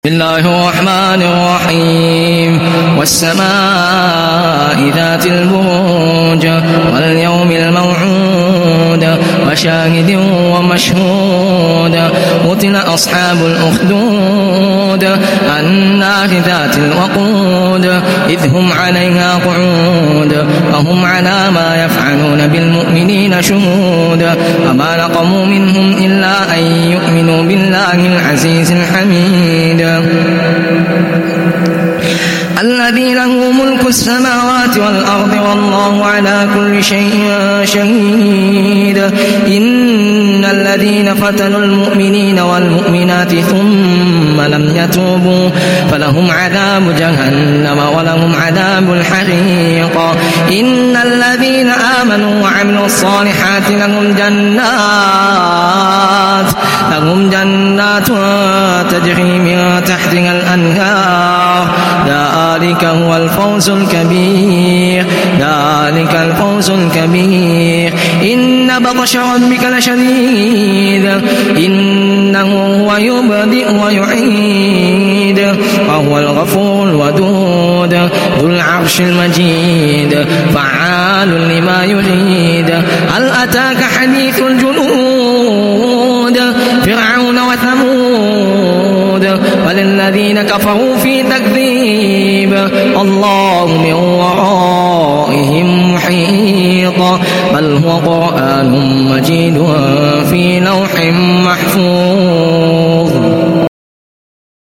بسم الله الرحمن الرحيم والسماء ذات البروج واليوم الموعود وشاهد ومشهود قتل أصحاب الأخدود النار ذات الوقود إذ هم عليها قعود وهم على ما يفعلون بالمؤمنين شهود وما نقموا منهم إلا أن يؤمنوا بالله العزيز الحميد الذي له ملك السماوات والأرض والله على كل شيء شهيد إن الذين فتنوا المؤمنين والمؤمنات ثم لم يتوبوا فلهم عذاب جهنم ولهم عذاب الحريق إن الذين آمنوا وعملوا الصالحات لهم جنات تجري من تحتها الأنهار ذلك هو الفوز الكبير إن بطش ربك لشديد إنه هو يبدئ ويعيد وهو الغفور الودود ذو العرش المجيد فعال لما يريد هل أتاك حديث الجنود فرعون وثمود وللذين كفروا في تكذيب الله من ورائهم محيط بل هو قرآن مجيد في لوح محفوظ